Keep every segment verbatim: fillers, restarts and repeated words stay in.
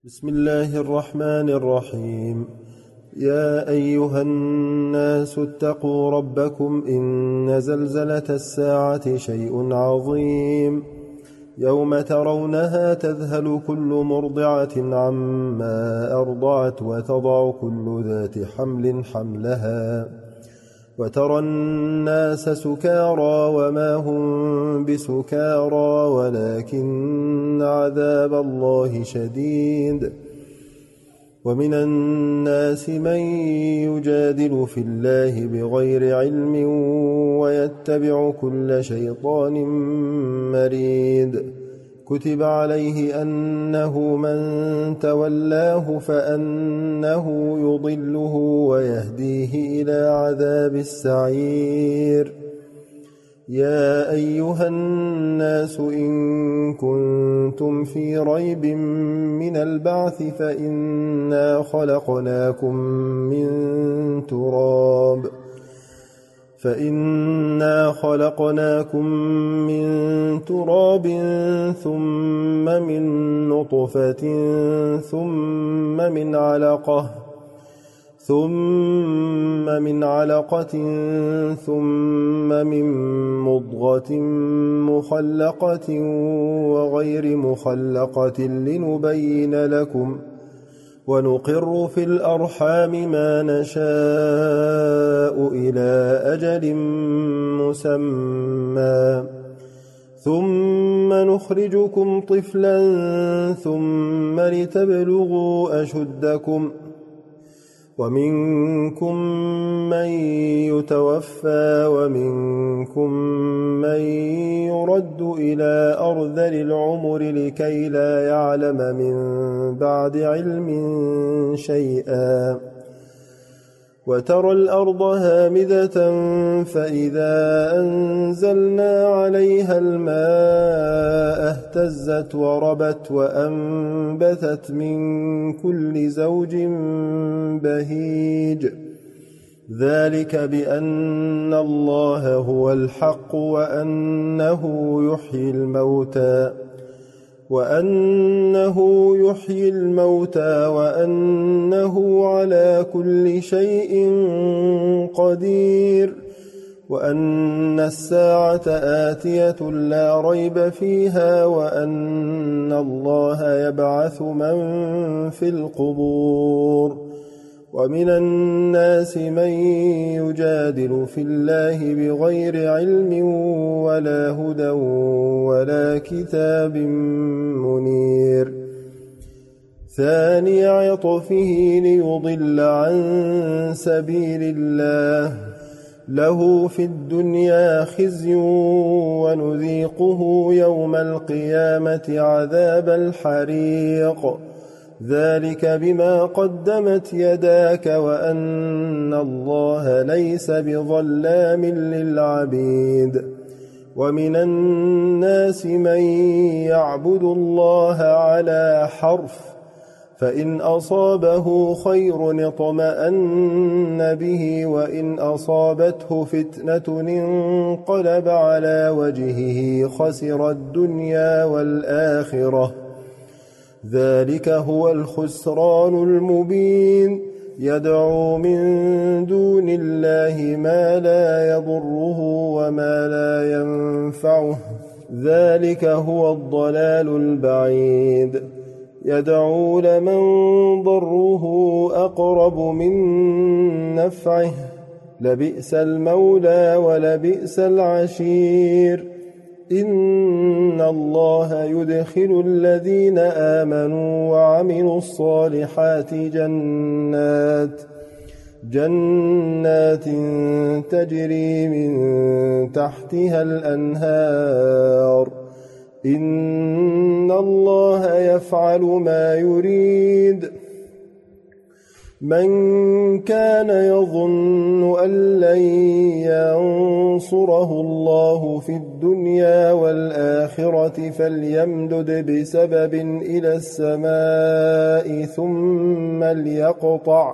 بسم الله الرحمن الرحيم. يا أيها الناس اتقوا ربكم إن زلزلة الساعة شيء عظيم يوم ترونها تذهل كل مرضعة عما أرضعت وتضع كل ذات حمل حملها وترى الناس سكارى وما هم بسكارى ولكن عذاب الله شديد. ومن الناس من يجادل في الله بغير علم ويتبع كل شيطان مريد. كتب عليه أنه من تولاه فأنه يضله ويهديه إلى عذاب السعير. يا أيها الناس إن كنتم في ريب من البعث فإنا خلقناكم من تراب فإنا خلقناكم من تراب ثم من نطفة ثم من علقة ثم من علقة ثم من مضغة مخلقة وغير مخلقة لنبين لكم ونقر في الأرحام ما نشاء إلى أجل مسمى ثم نخرجكم طفلا ثم لتبلغوا أشدكم ومنكم من يتوفى ومنكم من يرد إلى أرذل العمر لكي لا يعلم من بعد علم شيئا. وترى الأرض هامدة فإذا أنزلنا عليها الماء اهتزت وربت وأنبتت من كل زوج بهيج. ذلك بأن الله هو الحق وأنه يحيي الموتى وأنه يحيي الموتى وأنه على كل شيء قدير وأن الساعة آتية لا ريب فيها وأن الله يبعث من في القبور. ومن الناس من يجادل في الله بغير علم ولا هدى ولا كتاب منير. ثاني عطفه ليضل عن سبيل الله له في الدنيا خزي ونذيقه يوم القيامة عذاب الحريق. ذلك بما قدمت يداك وأن الله ليس بظلام للعبيد. ومن الناس من يعبد الله على حرف فإن أصابه خير اطمأن به وإن أصابته فتنة انقلب على وجهه خسر الدنيا والآخرة. ذلك هو الخسران المبين. يدعو من دون الله ما لا يضره وما لا ينفعه ذلك هو الضلال البعيد. يدعو لمن ضره أقرب من نفعه لبئس المولى ولبئس العشير. إن الله يدخل الذين آمنوا وعملوا الصالحات جنات جنات تجري من تحتها الأنهار. إن الله يفعل ما يريد. من كان يظن أن لن ينصره الله في الدنيا والآخرة فليمدد بسبب إلى السماء ثم ليقطع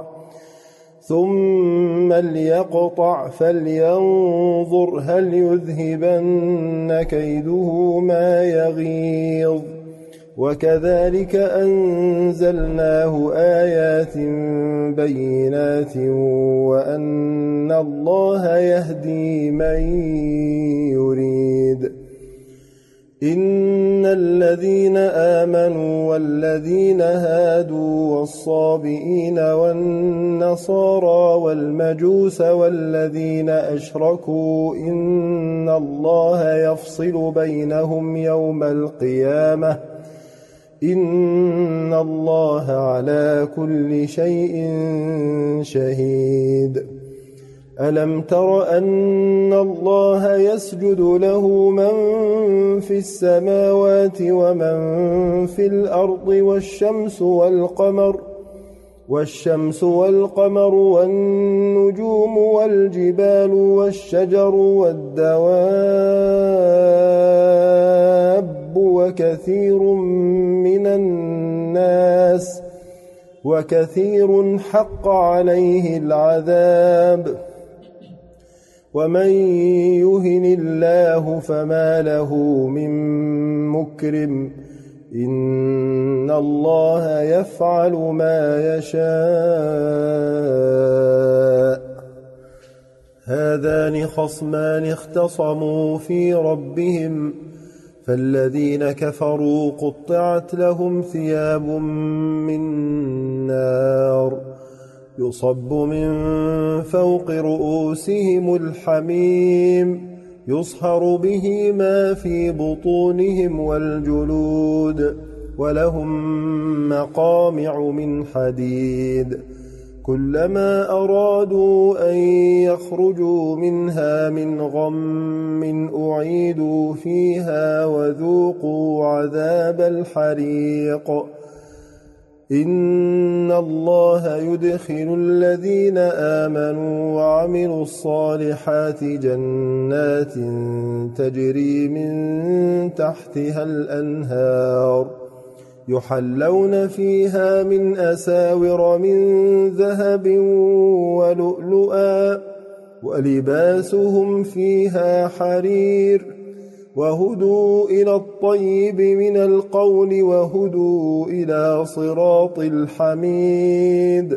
ثم ليقطع فلينظر هل يذهبن كيده ما يغيظ. وكذلك أنزلناه آيات بينات وأن الله يهدي من يريد. إن الذين آمنوا والذين هادوا والصابئين والنصارى والمجوس والذين أشركوا إن الله يفصل بينهم يوم القيامة إن الله على كل شيء شهيد. ألم تر أن الله يسجد له من في السماوات ومن في الأرض والشمس والقمر والشمس والقمر والنجوم والجبال والشجر والدواب وكثير من الناس وكثير حق عليه العذاب ومن يهن الله فما له من مكرم إن الله يفعل ما يشاء. هذان خصمان اختصموا في ربهم فالذين كفروا قطعت لهم ثياب من نار يصب من فوق رؤوسهم الحميم يصهر به ما في بطونهم والجلود ولهم مقامع من حديد كلما أرادوا أن يخرجوا منها من غم أعيدوا فيها وذوقوا عذاب الحريق. إن الله يدخل الذين آمنوا وعملوا الصالحات جنات تجري من تحتها الأنهار يحلون فيها من أساور من ذهب ولؤلؤا ولباسهم فيها حرير وهدوا إلى الطيب من القول وهدوا إلى صراط الحميد.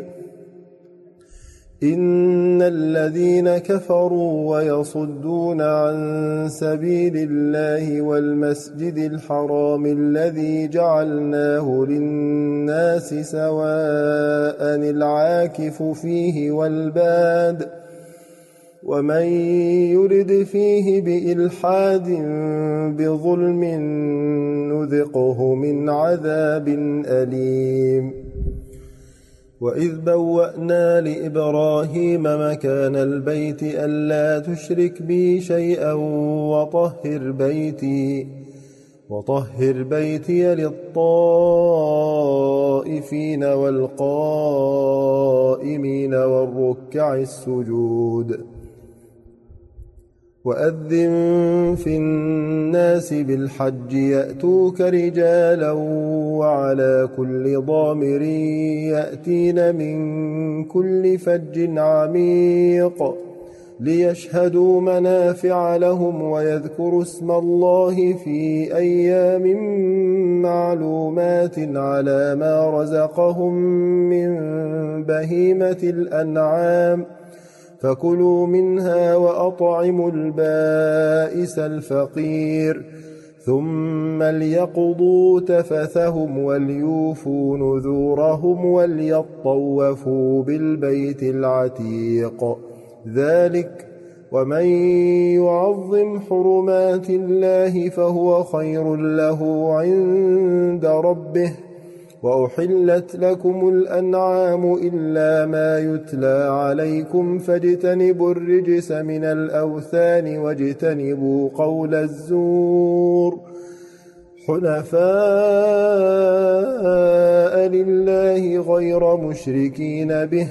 إن الذين كفروا ويصدون عن سبيل الله والمسجد الحرام الذي جعلناه للناس سواء العاكف فيه والباد ومن يرد فيه بإلحاد بظلم نذقه من عذاب أليم. وإذ بوأنا لإبراهيم مكان البيت ألا تشرك بي شيئا وطهر بيتي وطهر بيتي للطائفين والقائمين والركع السجود. وأذن في الناس بالحج يأتوك رجالا وعلى كل ضامر يأتين من كل فج عميق ليشهدوا منافع لهم ويذكروا اسم الله في أيام معلومات على ما رزقهم من بهيمة الأنعام فكلوا منها وأطعموا البائس الفقير ثم ليقضوا تفثهم وليوفوا نذورهم وليطوفوا بالبيت العتيق. ذلك ومن يعظم حرمات الله فهو خير له عند ربه. وأحلت لكم الأنعام إلا ما يتلى عليكم فاجتنبوا الرجس من الأوثان واجتنبوا قول الزور حنفاء لله غير مشركين به.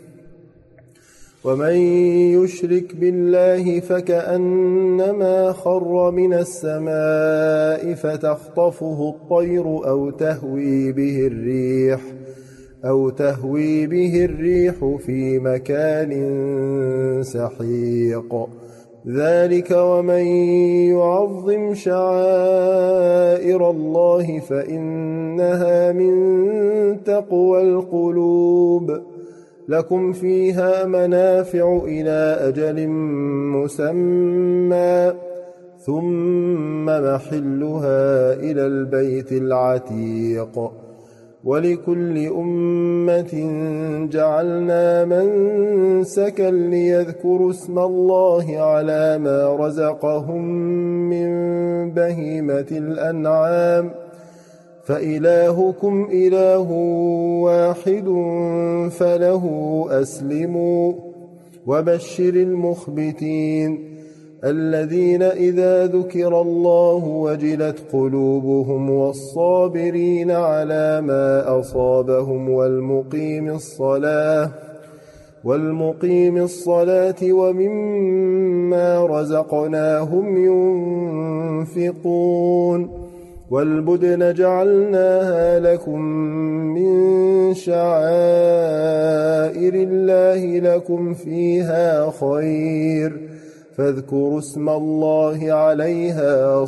ومن يشرك بالله فكأنما خر من السماء فتخطفه الطير أو تهوي به الريح أو تهوي به الريح في مكان سحيق. ذلك ومن يعظم شعائر الله فإنها من تقوى القلوب لكم فيها منافع إلى أجل مسمى ثم محلها إلى البيت العتيق ولكل أمة جعلنا منسكا ليذكروا اسم الله على ما رزقهم من بهيمة الأنعام فإلهكم إله واحد فله أسلموا وبشر المخبتين الذين إذا ذكر الله وجلت قلوبهم والصابرين على ما أصابهم والمقيم الصلاة والمقيم الصلاة ومما رزقناهم ينفقون والبدن جعلناها لكم من شعائر الله لكم فيها خير فاذكروا اسم الله عليها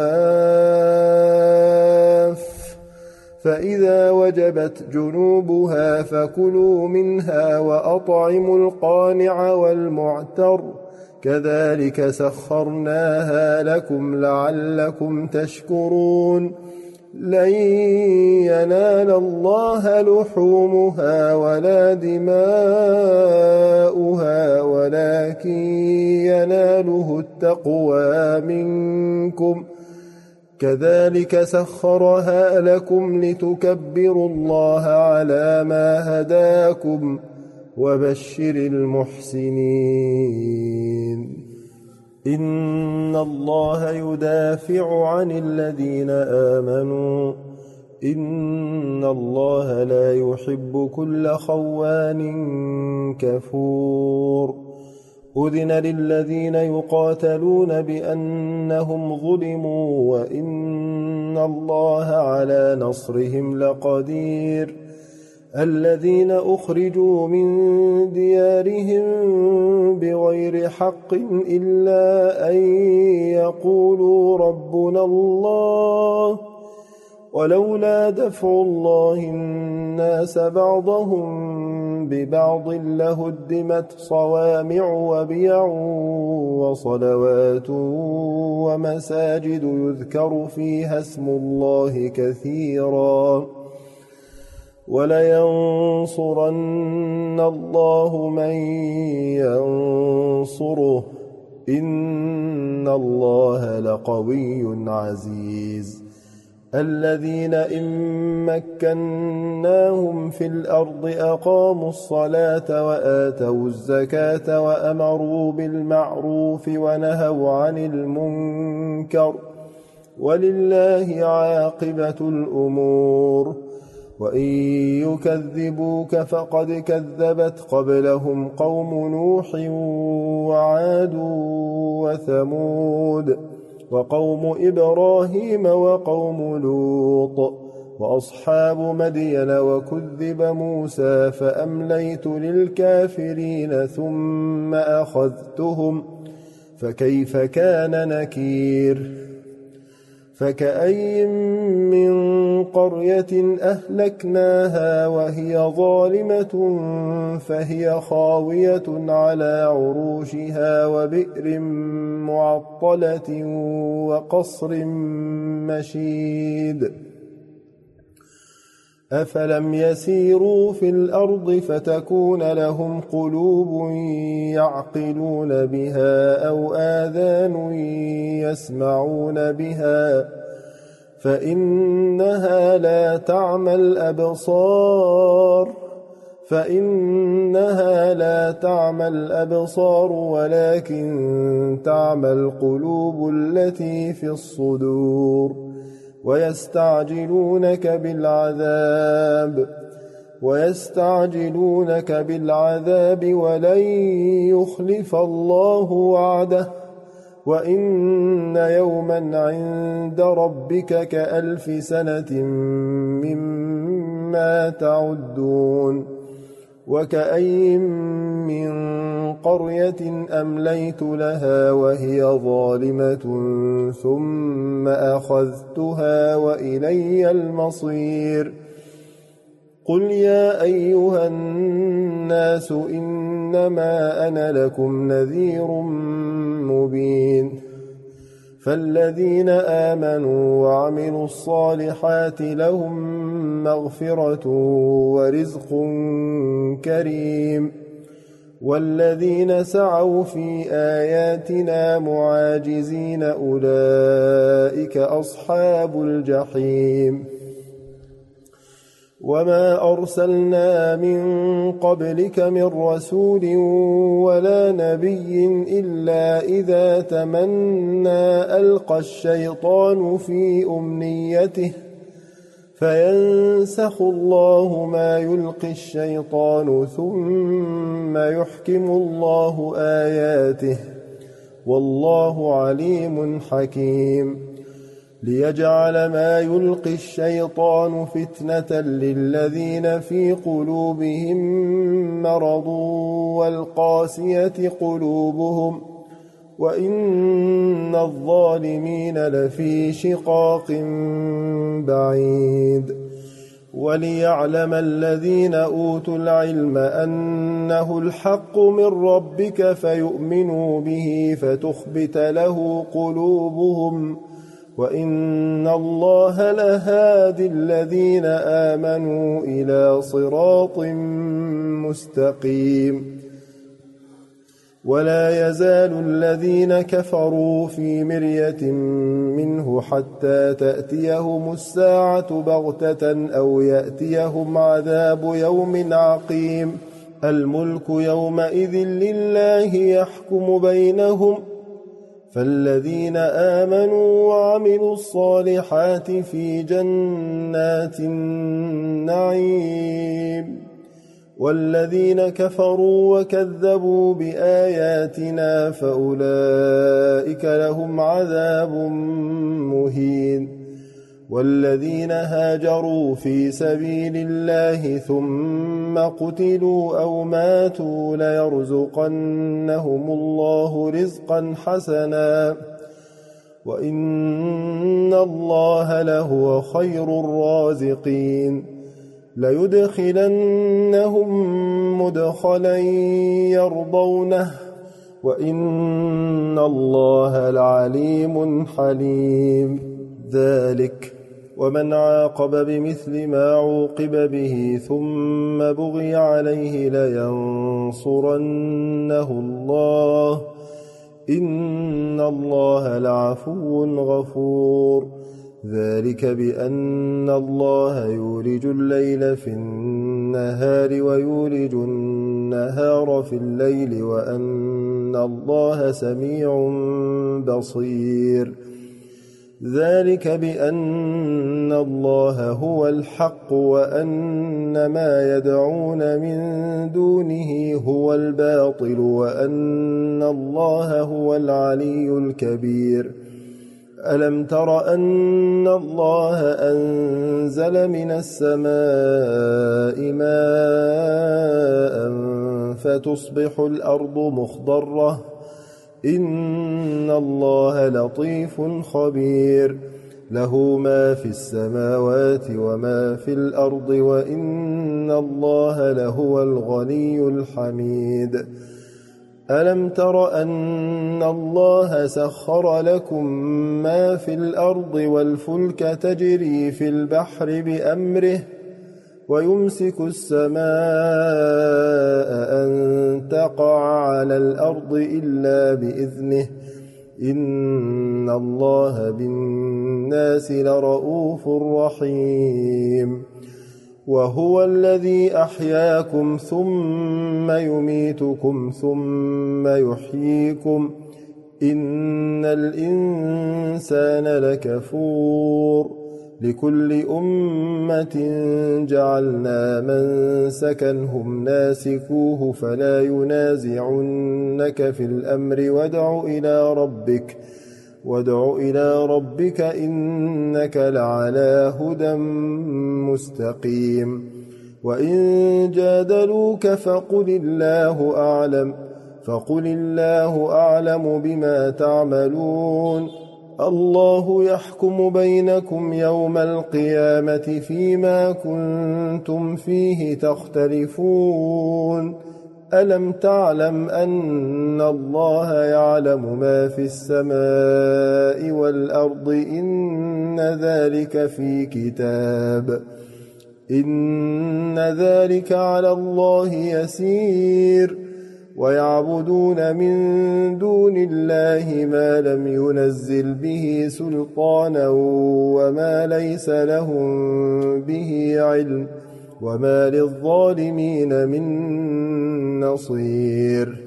صواف فإذا وجبت جنوبها فكلوا منها وأطعموا القانع والمعتر كذلك سخرناها لكم لعلكم تشكرون لن ينال الله لحومها ولا دماؤها ولكن يناله التقوى منكم كذلك سخرها لكم لتكبروا الله على ما هداكم وبشر المحسنين إن الله يدافع عن الذين آمنوا إن الله لا يحب كل خوان كفور أذن للذين يقاتلون بأنهم ظلموا وإن الله على نصرهم لقدير الذين أخرجوا من ديارهم بغير حق إلا أن يقولوا ربنا الله ولولا دفع الله الناس بعضهم ببعض لهدمت صوامع وبيع وصلوات ومساجد يذكر فيها اسم الله كثيرا ولينصرن الله من ينصره إن الله لقوي عزيز الذين إن مكناهم في الأرض أقاموا الصلاة وآتوا الزكاة وأمروا بالمعروف ونهوا عن المنكر ولله عاقبة الأمور وإن يكذبوك فقد كذبت قبلهم قوم نوح وعاد وثمود وقوم إبراهيم وقوم لوط وأصحاب مدين وكذب موسى فأمليت للكافرين ثم أخذتهم فكيف كان نكير فكأي من قرية أهلكناها وهي ظالمة فهي خاوية على عروشها وبئر معطلة وقصر مشيد أفلم يسيروا في الأرض فتكون لهم قلوب يعقلون بها أو آذان يسمعون بها فإنها لا تعمى الأبصار فإنها لا تعمى الأبصار ولكن تعمى القلوب التي في الصدور ويستعجلونك بالعذاب ويستعجلونك بالعذاب ولن يخلف الله وعده وإن يوما عند ربك كألف سنة مما تعدون وكأين من قرية أمليت لها وهي ظالمة ثم أخذتها وإلي المصير قل يا أيها الناس إنما أنا لكم نذير مبين فالذين آمنوا وعملوا الصالحات لهم مغفرة ورزق كريم والذين سعوا في آياتنا معاجزين أولئك أصحاب الجحيم وما أرسلنا من قبلك من رسول ولا نبي إلا إذا تمنى ألقى الشيطان في أمنيته فينسخ الله ما يلقي الشيطان ثم يحكم الله آياته والله عليم حكيم ليجعل ما يلقي الشيطان فتنة للذين في قلوبهم مرض والقاسية قلوبهم وإن الظالمين لفي شقاق بعيد وليعلم الذين أوتوا العلم أنه الحق من ربك فيؤمنوا به فتخبت له قلوبهم وإن الله لهادي الذين آمنوا إلى صراط مستقيم ولا يزال الذين كفروا في مرية منه حتى تأتيهم الساعة بغتة أو يأتيهم عذاب يوم عقيم الملك يومئذ لله يحكم بينهم فالذين آمنوا وعملوا الصالحات في جنات النعيم والذين كفروا وكذبوا بآياتنا فأولئك لهم عذاب مهين والذين هاجروا في سبيل الله ثم قتلوا أو ماتوا ليرزقنهم الله رزقا حسنا وإن الله لهو خير الرازقين ليدخلنهم مدخلا يرضونه وإن الله لعليم حليم ذلك ومن عاقب بمثل ما عوقب به ثم بغي عليه لينصرنه الله إن الله لعفو غفور ذلك بأن الله يولج الليل في النهار ويولج النهار في الليل وأن الله سميع بصير ذلك بأن الله هو الحق وأن ما يدعون من دونه هو الباطل وأن الله هو العلي الكبير ألم تر أن الله أنزل من السماء ماء فتصبح الأرض مخضرة إن الله لطيف خبير له ما في السماوات وما في الأرض وإن الله لهو الغني الحميد ألم تر أن الله سخر لكم ما في الأرض والفلك تجري في البحر بأمره ويمسك السماء أن تقع على الأرض إلا بإذنه إن الله بالناس لرؤوف رحيم وهو الذي أحياكم ثم يميتكم ثم يحييكم إن الإنسان لكفور لكل أمة جعلنا منسكا هم ناسكوه فلا ينازعنك في الأمر وادع إلى ربك وادع إلى ربك إنك لعلى هدى مستقيم وإن جادلوك فقل الله أعلم فقل الله أعلم بما تعملون الله يحكم بينكم يوم القيامة فيما كنتم فيه تختلفون ألم تعلم أن الله يعلم ما في السماء والأرض إن ذلك في كتاب إن ذلك على الله يسير ويعبدون من دون الله ما لم ينزل به سلطانا وما ليس لهم به علم وما للظالمين من نصير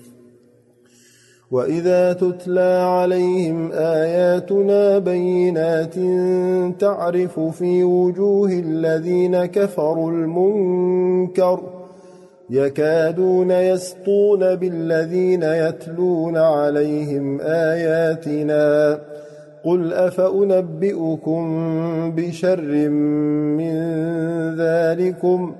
وإذا تتلى عليهم آياتنا بينات تعرف في وجوه الذين كفروا المنكر يكادون يسطون بالذين يتلون عليهم آياتنا قل أفأنبئكم بشر من ذلكم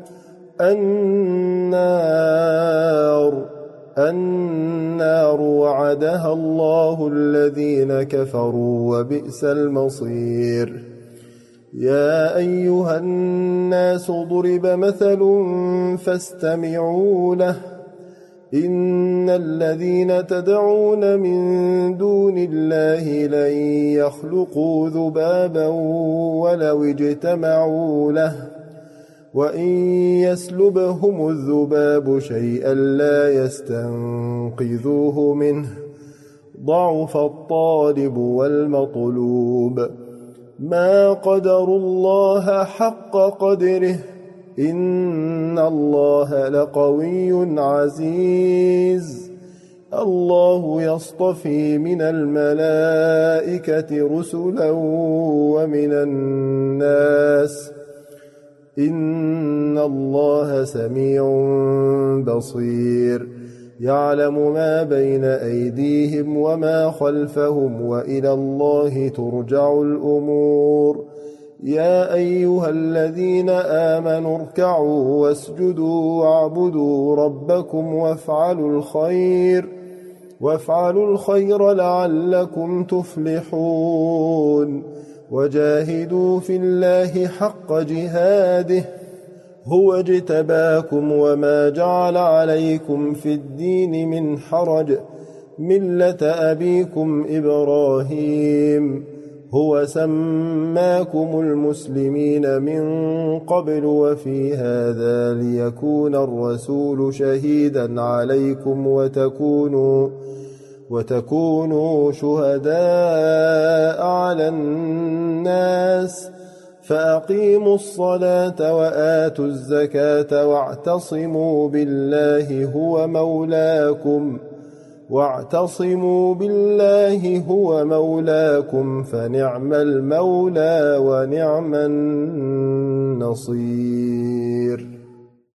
النار النار وعدها الله الذين كفروا وبئس المصير يا أيها الناس ضرب مثل فاستمعوا له إن الذين تدعون من دون الله لن يخلقوا ذبابا ولو اجتمعوا له وإن يسلبهم الذباب شيئا لا يستنقذوه منه ضعف الطالب والمطلوب ما قدروا الله حق قدره إن الله لقوي عزيز الله يصطفي من الملائكة رسلا ومن الناس إن الله سميع بصير يعلم ما بين أيديهم وما خلفهم وإلى الله ترجع الأمور يا أيها الذين آمنوا اركعوا واسجدوا واعبدوا ربكم وافعلوا الخير وافعلوا الخير لعلكم تفلحون وجاهدوا في الله حق جهاده هو اجتباكم وما جعل عليكم في الدين من حرج ملة أبيكم إبراهيم هو سماكم المسلمين من قبل وفي هذا ليكون الرسول شهيدا عليكم وتكونوا وتكونوا شهداء على الناس فأقيموا الصلاة وآتوا الزكاة واعتصموا بالله هو مولاكم واعتصموا بالله هو مولاكم فنعم المولى ونعم النصير.